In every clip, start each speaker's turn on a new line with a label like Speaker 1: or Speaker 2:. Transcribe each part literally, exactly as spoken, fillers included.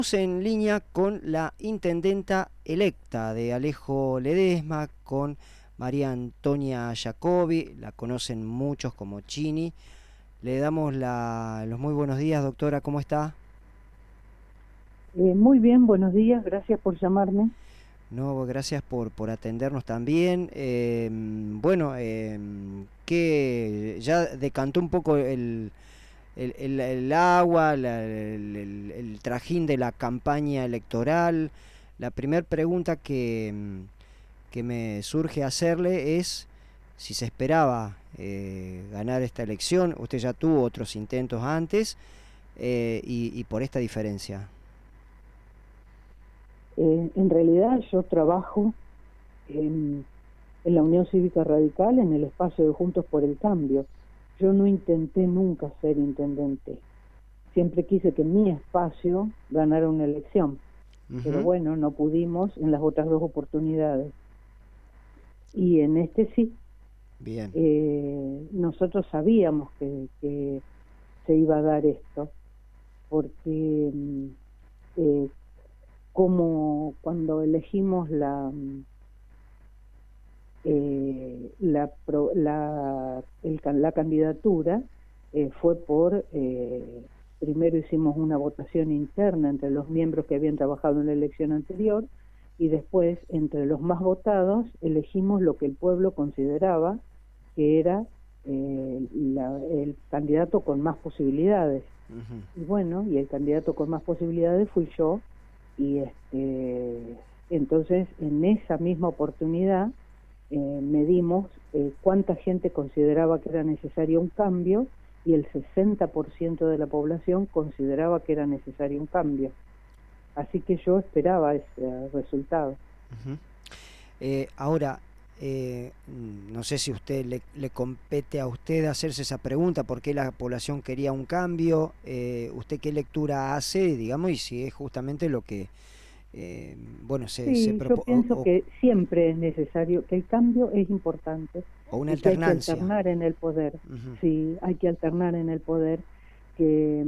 Speaker 1: En línea con la intendenta electa de Alejo Ledesma, con María Antonia Jacobi, la conocen muchos como Chini. Le damos la, los muy buenos días, doctora, ¿cómo está?
Speaker 2: Eh, muy bien, buenos días, gracias por llamarme.
Speaker 1: No, gracias por, por atendernos también. Eh, bueno, eh, que ya decantó un poco el, el, el, el agua, la, el, el, el trajín de la campaña electoral. La primera pregunta que, que me surge hacerle es si se esperaba eh, ganar esta elección. Usted ya tuvo otros intentos antes eh, y, y por esta diferencia.
Speaker 2: Eh, en realidad yo trabajo en, en la Unión Cívica Radical, en el espacio de Juntos por el Cambio. Yo no intenté nunca ser intendente. Siempre quise que mi espacio ganara una elección. Pero
Speaker 1: Uh-huh.
Speaker 2: bueno, no pudimos en las otras dos oportunidades. Y en este sí.
Speaker 1: Bien.
Speaker 2: Eh, nosotros sabíamos que, que se iba a dar esto, porque eh, como cuando elegimos la eh, la, pro, la, el, la candidatura eh, fue por eh, primero hicimos una votación interna entre los miembros que habían trabajado en la elección anterior y después entre los más votados elegimos lo que el pueblo consideraba que era eh, la, el candidato con más posibilidades.
Speaker 1: Uh-huh.
Speaker 2: Y bueno, y el candidato con más posibilidades fui yo. Y este, entonces en esa misma oportunidad eh, medimos eh, cuánta gente consideraba que era necesario un cambio y el sesenta por ciento de la población consideraba que era necesario un cambio. Así que yo esperaba ese resultado.
Speaker 1: Uh-huh. Eh, ahora, eh, no sé si usted le, le compete a usted hacerse esa pregunta, por qué la población quería un cambio, eh, usted qué lectura hace, digamos, y si es justamente lo que, eh, bueno, se, se
Speaker 2: Sí, yo
Speaker 1: propone, o,
Speaker 2: pienso
Speaker 1: o,
Speaker 2: que siempre es necesario, que el cambio es importante
Speaker 1: o una
Speaker 2: y que hay que
Speaker 1: alternancia.
Speaker 2: alternar en el poder.
Speaker 1: Uh-huh.
Speaker 2: Sí, hay que alternar en el poder, que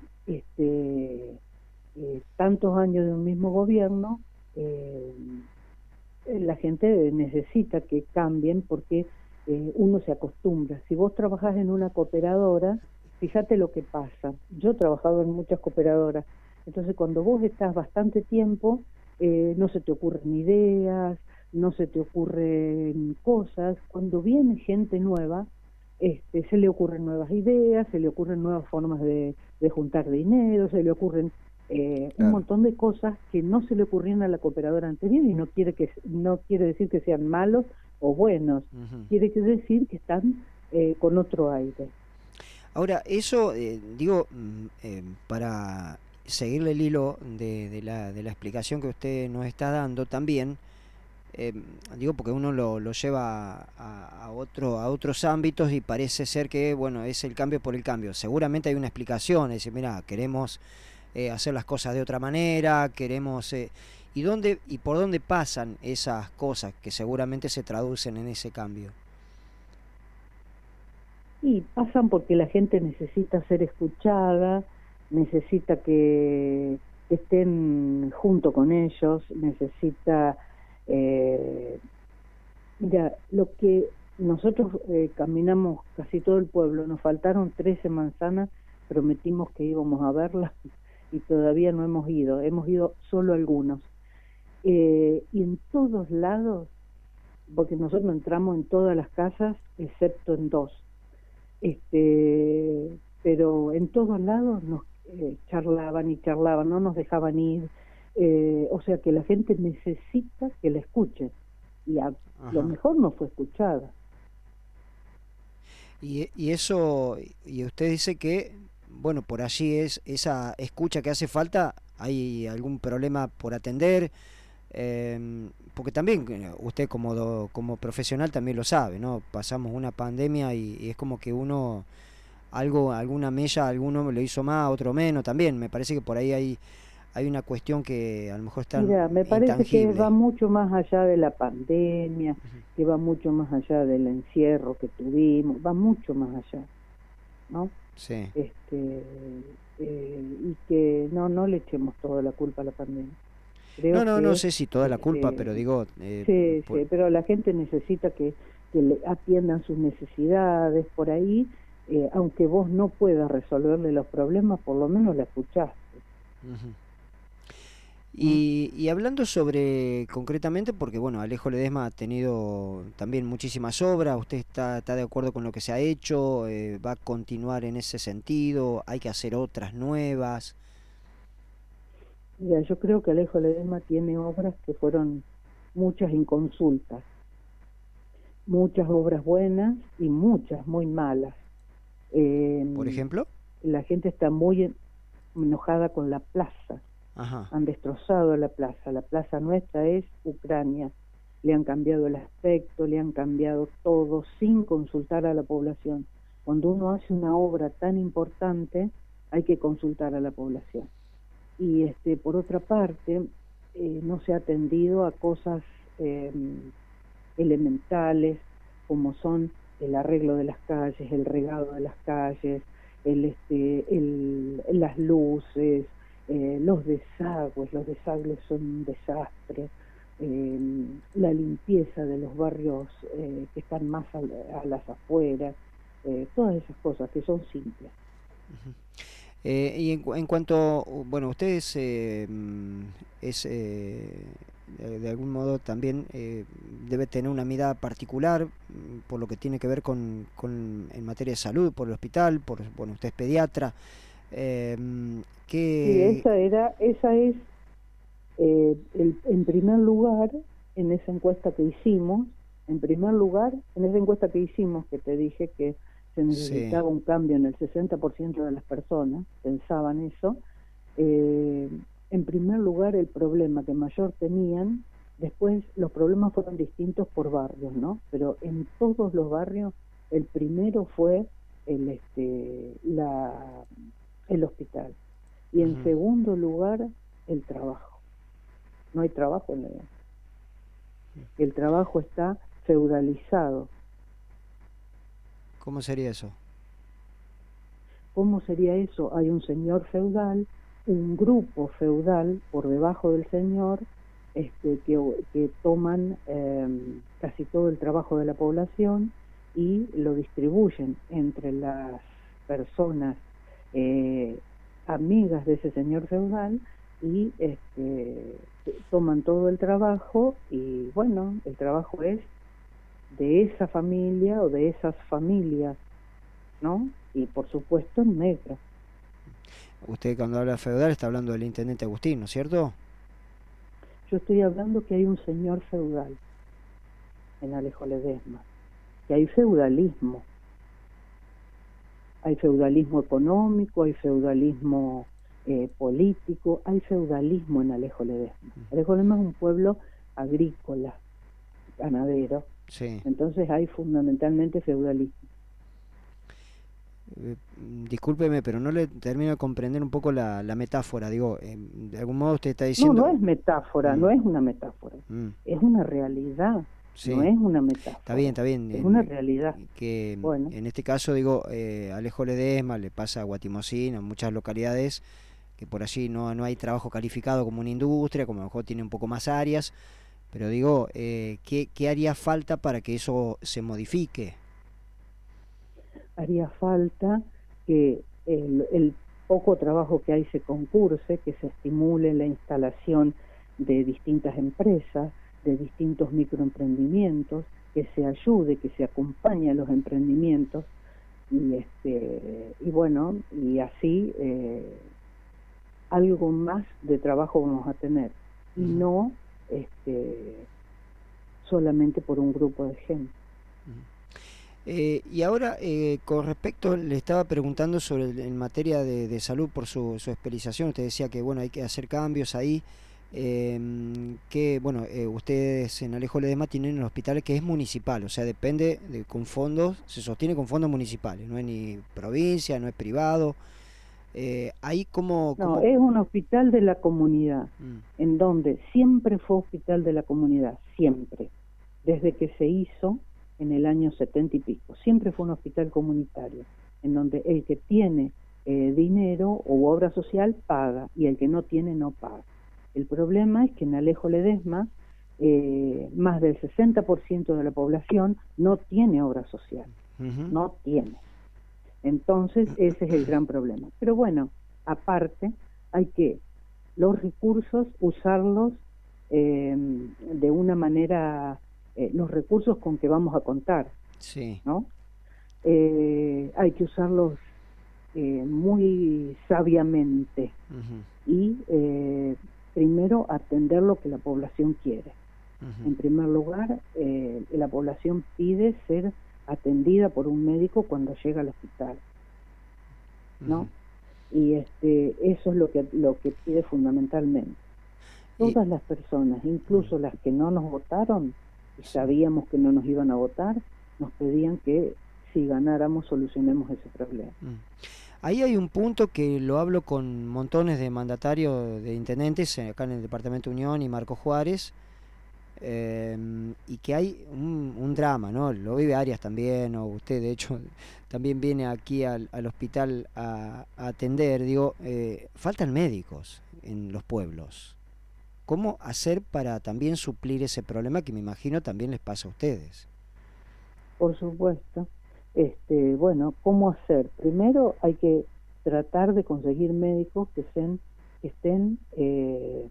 Speaker 2: este, eh, tantos años de un mismo gobierno, eh, la gente necesita que cambien porque eh, uno se acostumbra. Si vos trabajás en una cooperadora, fíjate lo que pasa. Yo he trabajado en muchas cooperadoras, entonces cuando vos estás bastante tiempo, eh, no se te ocurren ideas, no se te ocurren cosas. Cuando viene gente nueva, este, se le ocurren nuevas ideas, se le ocurren nuevas formas de, de juntar dinero, se le ocurren eh, un
Speaker 1: Claro.
Speaker 2: montón de cosas que no se le ocurrían a la cooperadora anterior, y no quiere que no quiere decir que sean malos o buenos,
Speaker 1: Uh-huh.
Speaker 2: quiere decir que están eh, con otro aire.
Speaker 1: Ahora, eso, eh, digo, eh, para seguirle el hilo de, de, la, de la explicación que usted nos está dando también, eh, digo porque uno lo, lo lleva a, a, otro, a otros ámbitos y parece ser que, bueno, es el cambio por el cambio. Seguramente hay una explicación, es decir, mira, queremos eh, hacer las cosas de otra manera, queremos... Eh, ¿y, dónde, ¿Y por dónde pasan esas cosas que seguramente se traducen en ese cambio?
Speaker 2: Y pasan porque la gente necesita ser escuchada, necesita que, que estén junto con ellos, necesita... Eh, mira, lo que nosotros eh, caminamos casi todo el pueblo, nos faltaron trece manzanas, prometimos que íbamos a verlas y todavía no hemos ido, hemos ido solo algunos. Eh, y en todos lados, porque nosotros entramos en todas las casas excepto en dos, este, pero en todos lados nos eh, charlaban y charlaban, no nos dejaban ir, eh, o sea que la gente necesita que la escuchen y a lo
Speaker 1: Ajá.
Speaker 2: mejor no fue escuchada.
Speaker 1: Y, y eso, y usted dice que, bueno, por allí es esa escucha que hace falta, hay algún problema por atender, eh, porque también eh, usted como, do, como profesional también lo sabe, ¿no? Pasamos una pandemia y, y es como que uno, algo, alguna mella, alguno lo hizo más, otro menos, también, me parece que por ahí hay, hay una cuestión que a lo mejor está
Speaker 2: Mira, me parece que va
Speaker 1: intangible.
Speaker 2: mucho más allá de la pandemia,
Speaker 1: Uh-huh.
Speaker 2: que va mucho más allá del encierro que tuvimos, va mucho más allá, ¿no?
Speaker 1: Sí.
Speaker 2: Este, eh, y que no, no le echemos toda la culpa a la pandemia. Creo
Speaker 1: No, no, no
Speaker 2: que
Speaker 1: sé si toda la culpa,
Speaker 2: este,
Speaker 1: pero digo... Eh,
Speaker 2: sí,
Speaker 1: por...
Speaker 2: sí, pero la gente necesita que, que le atiendan sus necesidades por ahí, eh, aunque vos no puedas resolverle los problemas, por lo menos la escuchaste.
Speaker 1: Uh-huh.
Speaker 2: ¿Mm?
Speaker 1: Y, y hablando sobre concretamente, porque bueno, Alejo Ledesma ha tenido también muchísimas obras, ¿usted está, está de acuerdo con lo que se ha hecho? Eh, ¿Va a continuar en ese sentido? ¿Hay que hacer otras nuevas?
Speaker 2: Mira, yo creo que Alejo Ledesma tiene obras que fueron muchas inconsultas, muchas obras buenas y muchas muy malas. Eh,
Speaker 1: ¿Por ejemplo?
Speaker 2: la gente está muy enojada con la plaza.
Speaker 1: Ajá.
Speaker 2: Han destrozado la plaza. La plaza nuestra es Ucrania. Le han cambiado el aspecto, le han cambiado todo sin consultar a la población. Cuando uno hace una obra tan importante, hay que consultar a la población. Y este, por otra parte, eh, no se ha atendido a cosas eh, elementales como son el arreglo de las calles, el regado de las calles, el, este, el, las luces, eh, los desagües. Los desagües son un desastre, eh, la limpieza de los barrios eh, que están más a, a las afueras, eh, todas esas cosas que son simples.
Speaker 1: Uh-huh. Eh, y en, en cuanto, bueno, ustedes eh, es eh, de, de algún modo también eh, debe tener una mirada particular por lo que tiene que ver con, con en materia de salud, por el hospital, por bueno, usted es pediatra. Eh, ¿qué...
Speaker 2: Sí, esa era, esa es eh, el, en primer lugar en esa encuesta que hicimos, en primer lugar en esa encuesta que hicimos que te dije que se necesitaba sí. un cambio en el sesenta por ciento de las personas, pensaban eso, eh, en primer lugar el problema que mayor tenían, después los problemas fueron distintos por barrios, ¿no? Pero en todos los barrios el primero fue el, este, la, el hospital y en uh-huh. segundo lugar el trabajo. No hay trabajo en la edad. El trabajo está feudalizado.
Speaker 1: ¿Cómo sería eso?
Speaker 2: ¿Cómo sería eso? Hay un señor feudal, un grupo feudal por debajo del señor, este, que, que toman eh, casi todo el trabajo de la población y lo distribuyen entre las personas eh, amigas de ese señor feudal y este, toman todo el trabajo y bueno, el trabajo es de esa familia o de esas familias, ¿no? Y por supuesto negra.
Speaker 1: Usted cuando habla feudal está hablando del intendente Agustín, ¿no es cierto?
Speaker 2: Yo estoy hablando que hay un señor feudal en Alejo Ledesma, que hay feudalismo. Hay feudalismo económico, hay feudalismo eh, político, hay feudalismo en Alejo Ledesma. Alejo Ledesma es un pueblo agrícola, ganadero.
Speaker 1: Sí.
Speaker 2: Entonces hay fundamentalmente feudalismo.
Speaker 1: Eh, discúlpeme, pero no le termino de comprender un poco la, la metáfora. Digo, eh, de algún modo usted está diciendo...
Speaker 2: No, no es metáfora, mm. no es una metáfora. Mm. Es una realidad, sí. No es una metáfora.
Speaker 1: Está bien, está bien.
Speaker 2: Es en, una realidad.
Speaker 1: Que bueno. En este caso, digo, eh, Alejo Ledesma le pasa a Guatimocín, a muchas localidades que por allí no, no hay trabajo calificado como una industria, como a lo mejor tiene un poco más áreas. Pero digo, eh, ¿qué, ¿qué haría falta para que eso se modifique?
Speaker 2: Haría falta que el, el poco trabajo que hay se concurse, que se estimule la instalación de distintas empresas, de distintos microemprendimientos, que se ayude, que se acompañe a los emprendimientos y este y bueno, y así eh, algo más de trabajo vamos a tener y uh-huh. no este solamente por un grupo de gente.
Speaker 1: Uh-huh. Eh, y ahora, eh, con respecto, le estaba preguntando sobre el, en materia de, de salud por su, su especialización. Usted decía que bueno, hay que hacer cambios ahí. Eh, que bueno, eh, ustedes en Alejo Ledesma tienen un hospital que es municipal, o sea, depende de, con fondos, se sostiene con fondos municipales, no es ni provincia, no es privado. Eh, ahí como,
Speaker 2: no,
Speaker 1: como...
Speaker 2: es un hospital de la comunidad, mm. en donde siempre fue hospital de la comunidad, siempre, desde que se hizo en el año setenta y pico, siempre fue un hospital comunitario, en donde el que tiene eh, dinero o obra social paga, y el que no tiene no paga. El problema es que en Alejo Ledesma eh, más del sesenta por ciento de la población no tiene obra social, uh-huh. no tiene. Entonces ese es el gran problema. Pero bueno, aparte hay que los recursos usarlos eh, de una manera, eh, los recursos con que vamos a contar,
Speaker 1: sí.
Speaker 2: ¿no? Eh, hay que usarlos eh, muy sabiamente uh-huh. y eh, primero atender lo que la población quiere. Uh-huh. En primer lugar, eh, la población pide ser atendida por un médico cuando llega al hospital, ¿no? Uh-huh. Y este, eso es lo que lo que pide fundamentalmente. Todas y... las personas, incluso uh-huh. las que no nos votaron y sí. sabíamos que no nos iban a votar, nos pedían que si ganáramos solucionemos ese problema.
Speaker 1: Uh-huh. Ahí hay un punto que lo hablo con montones de mandatarios de intendentes acá en el Departamento Unión y Marco Juárez, eh, y que hay un, un drama, ¿no? Lo vive Arias también, o usted de hecho también viene aquí al, al hospital a, a atender. Digo, eh, faltan médicos en los pueblos. ¿Cómo hacer para también suplir ese problema que me imagino también les pasa a ustedes?
Speaker 2: Por supuesto. Este, bueno, ¿cómo hacer? Primero hay que tratar de conseguir médicos que estén, que estén, eh,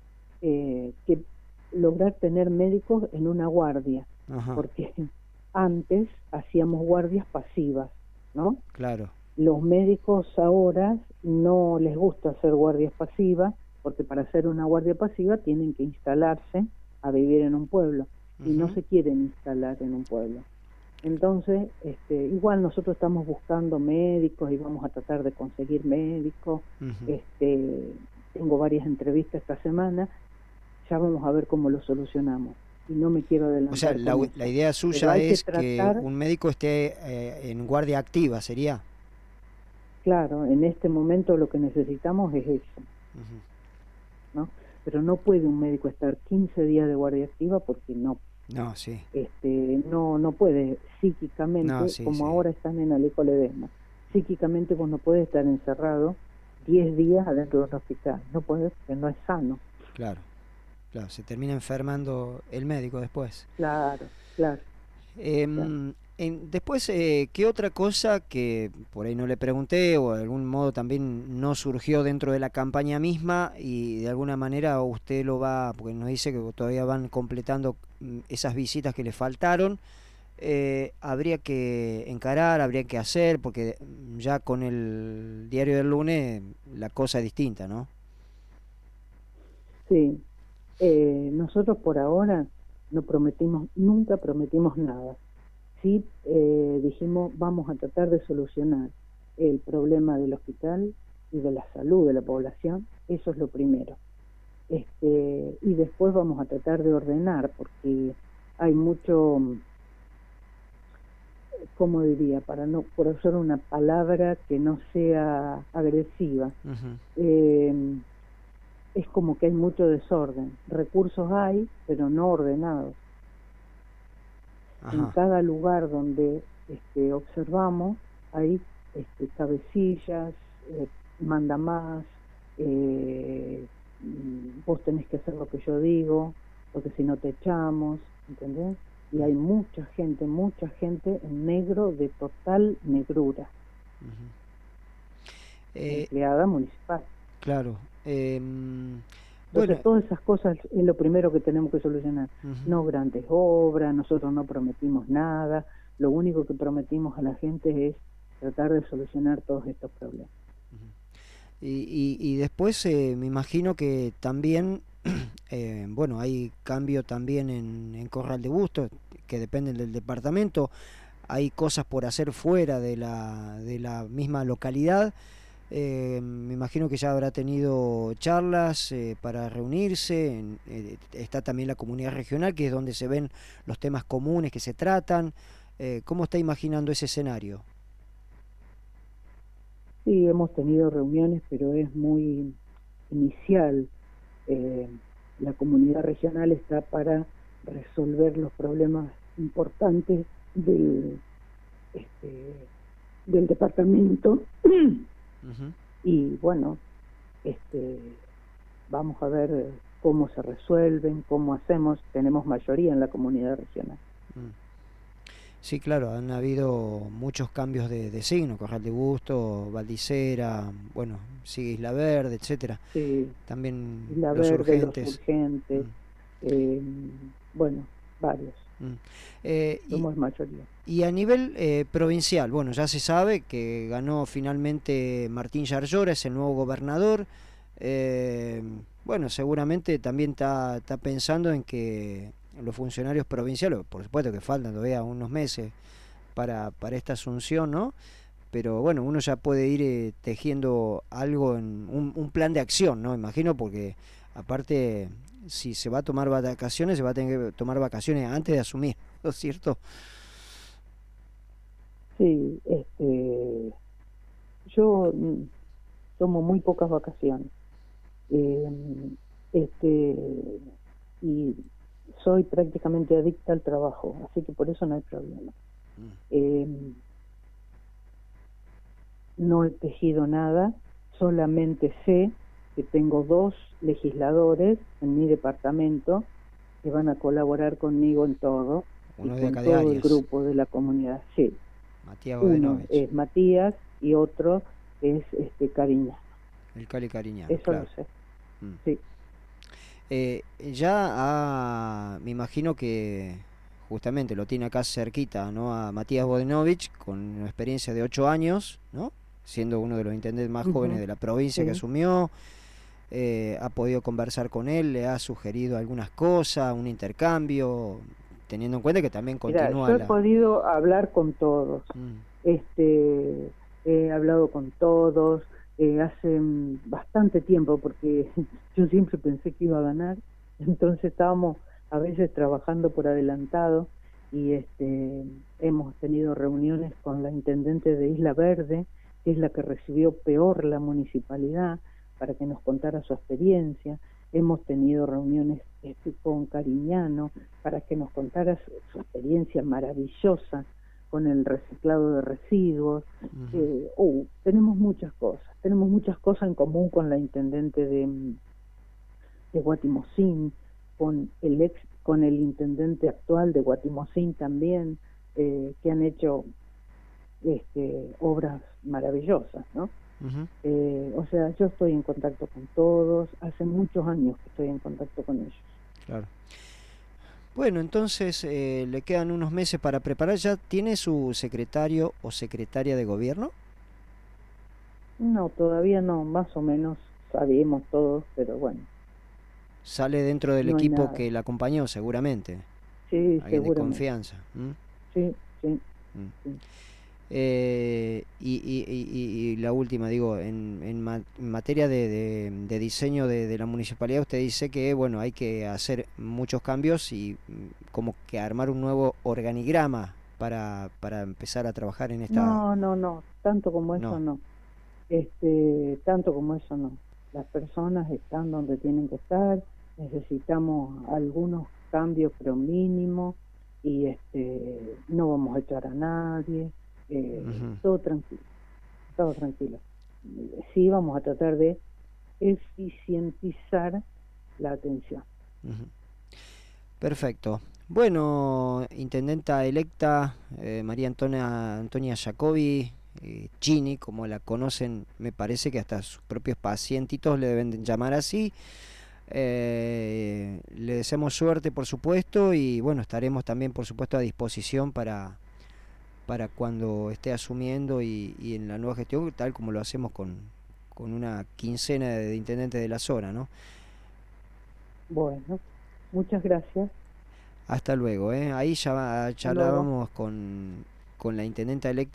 Speaker 2: eh, que lograr tener médicos en una guardia, Ajá. porque antes hacíamos guardias pasivas, ¿no?
Speaker 1: Claro.
Speaker 2: Los médicos ahora no les gusta hacer guardias pasivas, porque para hacer una guardia pasiva tienen que instalarse a vivir en un pueblo, uh-huh. y no se quieren instalar en un pueblo. Entonces, este, igual nosotros estamos buscando médicos y vamos a tratar de conseguir médicos. Uh-huh. Este, tengo varias entrevistas esta semana, ya vamos a ver cómo lo solucionamos. Y no me quiero adelantar.
Speaker 1: O sea, la, la idea suya es que, tratar, que un médico esté eh, en guardia activa, ¿sería?
Speaker 2: Claro, en este momento lo que necesitamos es eso. Uh-huh. ¿No? Pero no puede un médico estar quince días de guardia activa porque no.
Speaker 1: No, sí.
Speaker 2: Este, no, no puede psíquicamente, no, sí, como sí. ahora están en Alejo Ledesma. Psíquicamente vos no puedes estar encerrado diez días adentro de un hospital. No puedes, porque no es sano.
Speaker 1: Claro, claro, se termina enfermando el médico después.
Speaker 2: Claro, claro.
Speaker 1: Eh,
Speaker 2: claro.
Speaker 1: En, después, eh, ¿qué otra cosa que por ahí no le pregunté o de algún modo también no surgió dentro de la campaña misma y de alguna manera usted lo va, porque nos dice que todavía van completando esas visitas que le faltaron, eh, habría que encarar, habría que hacer, porque ya con el diario del lunes la cosa es distinta, ¿no?
Speaker 2: Sí, eh, nosotros por ahora no prometimos, nunca prometimos nada. Sí, eh, dijimos vamos a tratar de solucionar el problema del hospital y de la salud de la población, eso es lo primero. Este, y después vamos a tratar de ordenar, porque hay mucho, ¿cómo diría? Para no por usar una palabra que no sea agresiva, uh-huh. eh, es como que hay mucho desorden. Recursos hay, pero no ordenados. Ajá. En cada lugar donde este, observamos hay este, cabecillas, eh, manda más, eh, vos tenés que hacer lo que yo digo, porque si no te echamos, ¿entendés? Y hay mucha gente, mucha gente en negro de total negrura. Uh-huh. eh, empleada municipal.
Speaker 1: Claro. Eh...
Speaker 2: Entonces, bueno, todas esas cosas es lo primero que tenemos que solucionar. Uh-huh. No grandes obras, nosotros no prometimos nada, lo único que prometimos a la gente es tratar de solucionar todos estos problemas.
Speaker 1: Uh-huh. Y, y, y después eh, me imagino que también, eh, bueno, hay cambio también en, en Corral de Bustos, que dependen del departamento, hay cosas por hacer fuera de la, de la misma localidad. Eh, me imagino que ya habrá tenido charlas eh, para reunirse, en, eh, está también la comunidad regional, que es donde se ven los temas comunes que se tratan. Eh, ¿Cómo está imaginando ese escenario?
Speaker 2: Sí, hemos tenido reuniones, pero es muy inicial. Eh, la comunidad regional está para resolver los problemas importantes del, este, del departamento
Speaker 1: Ujú.
Speaker 2: Y bueno, este, vamos a ver cómo se resuelven, cómo hacemos. Tenemos mayoría en la comunidad regional.
Speaker 1: Mm. Sí, claro, han habido muchos cambios de, de signo, Corral de Busto, Valdicera, bueno, sigue Isla Verde, etcétera.
Speaker 2: Sí,
Speaker 1: También
Speaker 2: Isla
Speaker 1: los
Speaker 2: Verde, Los
Speaker 1: urgentes.
Speaker 2: Urgentes,
Speaker 1: Mm,
Speaker 2: eh, bueno, varios,
Speaker 1: mm. Eh, y,
Speaker 2: somos mayoría.
Speaker 1: y a nivel eh, provincial, bueno, ya se sabe que ganó finalmente Martín Yarlora, es el nuevo gobernador. Eh, bueno, seguramente también está, está pensando en que los funcionarios provinciales, por supuesto que faltan todavía unos meses para, para esta asunción, ¿no? Pero bueno, uno ya puede ir eh, tejiendo algo, en un, un plan de acción, ¿no? Imagino, porque aparte, si se va a tomar vacaciones, se va a tener que tomar vacaciones antes de asumir, ¿no es cierto?
Speaker 2: Sí, este, yo mm, tomo muy pocas vacaciones. Eh, este, y soy prácticamente adicta al trabajo, así que por eso no hay problema.
Speaker 1: Mm.
Speaker 2: Eh, no he tejido nada, solamente sé que tengo dos legisladores en mi departamento que van a colaborar conmigo en todo y
Speaker 1: Uno de
Speaker 2: con
Speaker 1: acá de
Speaker 2: todo el
Speaker 1: Arias,
Speaker 2: grupo de la comunidad. Sí,
Speaker 1: Matías
Speaker 2: uno
Speaker 1: Bodenovich,
Speaker 2: es Matías y otro es este Cariñano.
Speaker 1: el Cali Cariñano,
Speaker 2: Eso lo
Speaker 1: claro.
Speaker 2: sé,
Speaker 1: Mm.
Speaker 2: sí.
Speaker 1: Eh, ya ha- me imagino que justamente lo tiene acá cerquita, ¿no? A Matías Bodenovich, con una experiencia de ocho años, ¿no? Siendo uno de los intendentes más jóvenes
Speaker 2: Ujú,
Speaker 1: de la provincia que
Speaker 2: sí.
Speaker 1: asumió. Eh, ha podido conversar con él, le ha sugerido algunas cosas, un intercambio, teniendo en cuenta que también
Speaker 2: Mira,
Speaker 1: continúa
Speaker 2: yo he
Speaker 1: la...
Speaker 2: podido hablar con todos,
Speaker 1: Mm,
Speaker 2: este, he hablado con todos, eh, hace mm, bastante tiempo, porque yo siempre pensé que iba a ganar, entonces estábamos a veces trabajando por adelantado y este, hemos tenido reuniones con la intendente de Isla Verde, que es la que recibió peor la municipalidad, para que nos contara su experiencia. Hemos tenido reuniones este, con Cariñano para que nos contara su, su experiencia maravillosa con el reciclado de residuos.
Speaker 1: ujú,
Speaker 2: Eh, oh, tenemos muchas cosas, tenemos muchas cosas en común con la intendente de, de Guatimocín, con el ex, con el intendente actual de Guatimocín también, eh, que han hecho este, obras maravillosas, ¿no?
Speaker 1: ujú,
Speaker 2: Eh, o sea, yo estoy en contacto con todos, hace muchos años que estoy en contacto con ellos.
Speaker 1: claro. Bueno, entonces eh, le quedan unos meses para preparar. ¿Ya tiene su secretario o secretaria de gobierno?
Speaker 2: No, todavía no, más o menos sabemos todos, pero bueno,
Speaker 1: Sale dentro del
Speaker 2: no hay
Speaker 1: equipo
Speaker 2: nada.
Speaker 1: que la acompañó, seguramente.
Speaker 2: Sí,
Speaker 1: Alguien de
Speaker 2: seguramente.
Speaker 1: confianza. ¿M?
Speaker 2: Sí, sí,
Speaker 1: Mm.
Speaker 2: sí.
Speaker 1: Eh, y, y- y- y- y la última, digo, en, en ma- en materia de, de- de diseño de, de la municipalidad, usted dice que, bueno, hay que hacer muchos cambios y mm, como que armar un nuevo organigrama para, para empezar a trabajar en esta...
Speaker 2: No, no, no, tanto como eso
Speaker 1: No.
Speaker 2: no. Este, tanto como eso no. Las personas están donde tienen que estar, necesitamos algunos cambios, pero mínimos, y este, no vamos a echar a nadie, eh,
Speaker 1: Ujú,
Speaker 2: todo tranquilo, todo tranquilo. Sí, vamos a tratar de eficientizar la atención.
Speaker 1: ujú. Perfecto. Bueno, intendenta electa eh, María Antonia, Antonia Jacobi, eh, Chini, como la conocen, me parece que hasta sus propios pacientitos le deben de llamar así. Eh, le deseamos suerte, por supuesto, y bueno, estaremos también, por supuesto, a disposición para, para cuando esté asumiendo y, y en la nueva gestión, tal como lo hacemos con, con una quincena de intendentes de la zona, ¿no?
Speaker 2: Bueno, muchas gracias.
Speaker 1: Hasta luego, ¿eh? Ahí ya
Speaker 2: Hasta luego.
Speaker 1: charlábamos con, con la intendenta electa.